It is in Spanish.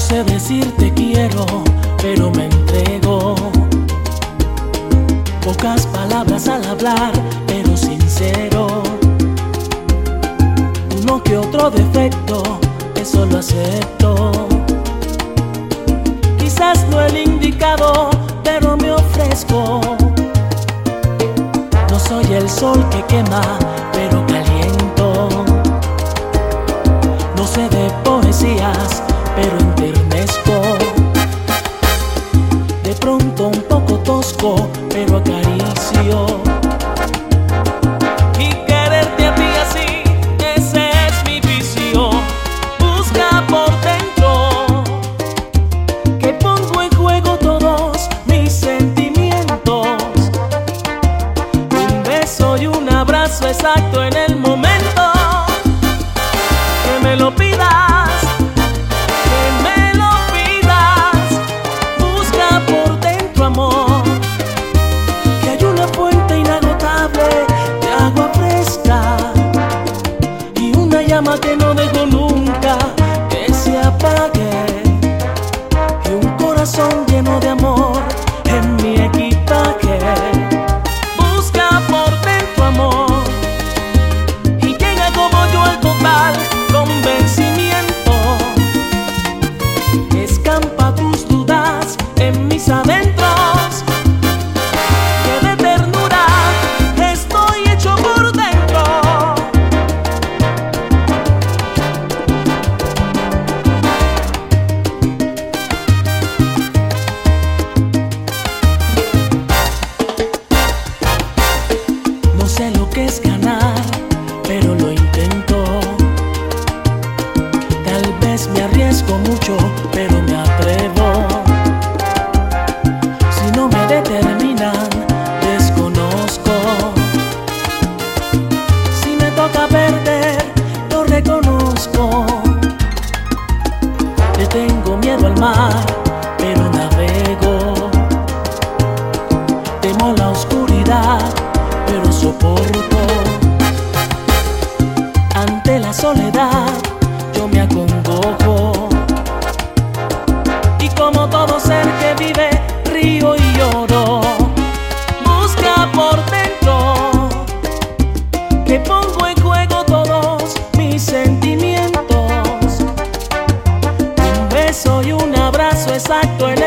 sé decir te quiero, pero me entrego. Pocas palabras al hablar, pero sincero. Uno que otro defecto, eso lo acepto. Quizás no el indicado, pero me ofrezco. No soy el sol que quema, pero caliento. No sé de poesías, pero enternezco. De pronto un poco tosco, pero acaricio. Y quererte a ti así, ese es mi vicio. Busca por dentro, que pongo en juego todos mis sentimientos. Un beso y un abrazo exacto en el momento que me lo pidas. Que no dejo nunca que se apague, y un corazón lleno de amor en mi equipaje. Busca por dentro amor y llega como yo al total convencimiento. Escampa tus dudas en mis adentros. Sé lo que es ganar, pero lo intento. Tal vez me arriesgo mucho, pero me atrevo. Si no me determinan, desconozco. Si me toca perder, lo reconozco. Le tengo miedo al mar, pero navego. Temo la oscuridad, pero soporto. Ante la soledad yo me acongojo, y como todo ser que vive río y lloro. Busca por dentro, que pongo en juego todos mis sentimientos. Un beso y un abrazo exacto en